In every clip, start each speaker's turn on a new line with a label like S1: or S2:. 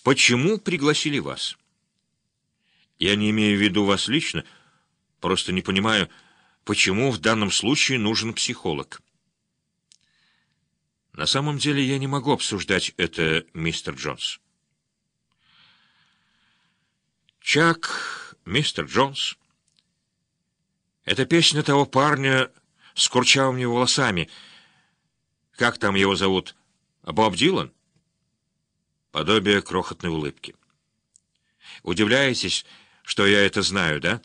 S1: почему пригласили вас? Я не имею в виду вас лично, просто не понимаю, почему в данном случае нужен психолог. На самом деле я не могу обсуждать это, мистер Джонс. Чак, мистер Джонс. Это песня того парня с курчавыми волосами. Как там его зовут? Боб Дилан? Подобие крохотной улыбки. Удивляетесь, что я это знаю, да?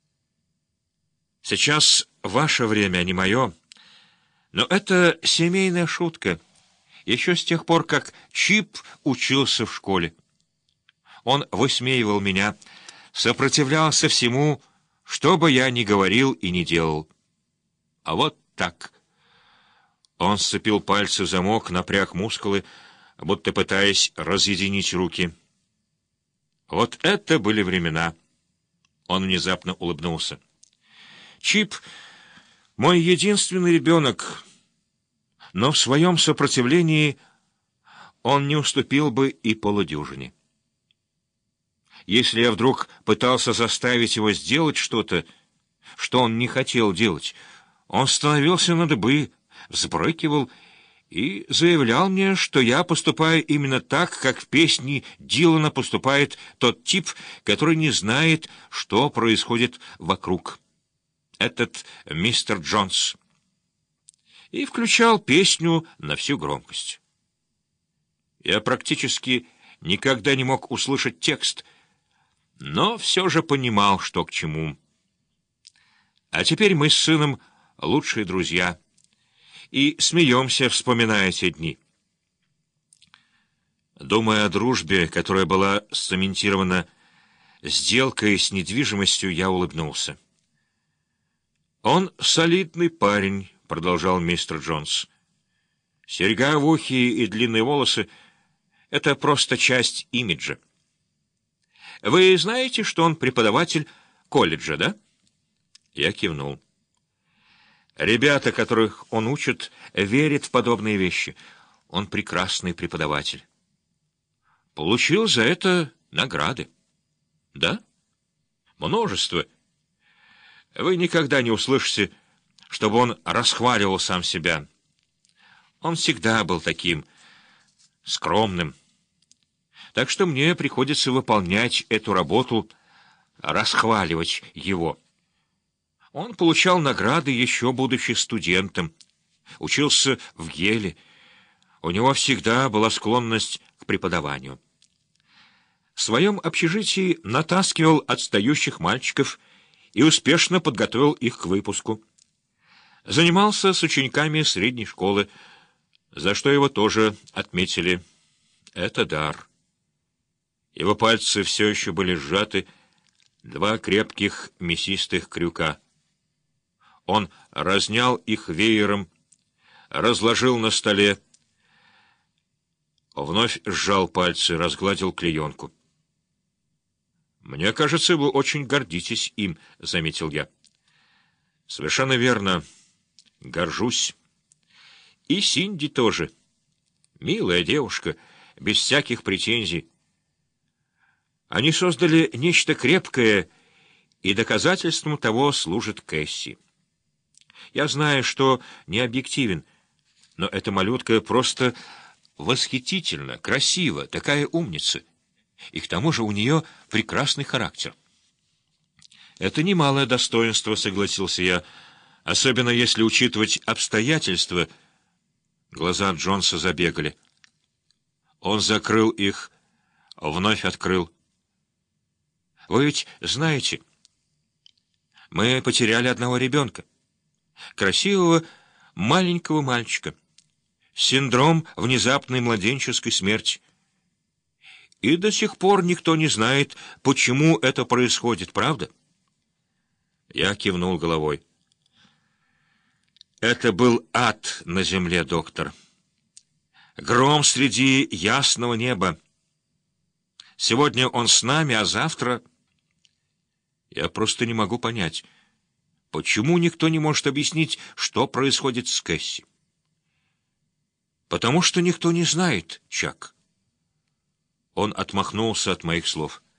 S1: Сейчас ваше время, а не мое. Но это семейная шутка. Еще с тех пор, как Чип учился в школе. Он высмеивал меня, сопротивлялся всему, что бы я ни говорил и ни делал. А вот так. Он сцепил пальцы в замок, напряг мускулы, будто пытаясь разъединить руки. Вот это были времена. Он внезапно улыбнулся. Чип — мой единственный ребенок, но в своем сопротивлении он не уступил бы и полудюжине. Если я вдруг пытался заставить его сделать что-то, что он не хотел делать, он становился на дыбы, взбрыкивал и заявлял мне, что я поступаю именно так, как в песне Дилана поступает тот тип, который не знает, что происходит вокруг. Этот мистер Джонс. И включал песню на всю громкость. Я практически никогда не мог услышать текст, но все же понимал, что к чему. А теперь мы с сыном лучшие друзья и смеемся, вспоминая те дни. Думая о дружбе, которая была сцементирована сделкой с недвижимостью, я улыбнулся. «Он солидный парень», — продолжал мистер Джонс. «Серьга в ухе и длинные волосы — это просто часть имиджа. Вы знаете, что он преподаватель колледжа, да?» Я кивнул. «Ребята, которых он учит, верят в подобные вещи. Он прекрасный преподаватель. Получил за это награды». «Да? Множество. Вы никогда не услышите, чтобы он расхваливал сам себя. Он всегда был таким скромным. Так что мне приходится выполнять эту работу, расхваливать его. Он получал награды, еще будучи студентом, учился в Йеле. У него всегда была склонность к преподаванию. В своем общежитии натаскивал отстающих мальчиков и успешно подготовил их к выпуску. Занимался с учениками средней школы, за что его тоже отметили. Это дар. Его пальцы все еще были сжаты, два крепких мясистых крюка. Он разнял их веером, разложил на столе, вновь сжал пальцы, разгладил клеенку. «Мне кажется, вы очень гордитесь им», — заметил я. «Совершенно верно. Горжусь. И Синди тоже. Милая девушка, без всяких претензий. Они создали нечто крепкое, и доказательством того служит Кэсси. Я знаю, что не объективен, но эта малютка просто восхитительна, красива, такая умница. И к тому же у нее прекрасный характер». «Это немалое достоинство», — согласился я, «особенно если учитывать обстоятельства». Глаза Джонса забегали. Он закрыл их, вновь открыл. «Вы ведь знаете, мы потеряли одного ребенка, красивого маленького мальчика, синдром внезапной младенческой смерти. И до сих пор никто не знает, почему это происходит, правда?» Я кивнул головой. «Это был ад на земле, доктор. Гром среди ясного неба. Сегодня он с нами, а завтра...» Я просто не могу понять, почему никто не может объяснить, что происходит с Кэсси. «Потому что никто не знает, Чак». Он отмахнулся от моих слов.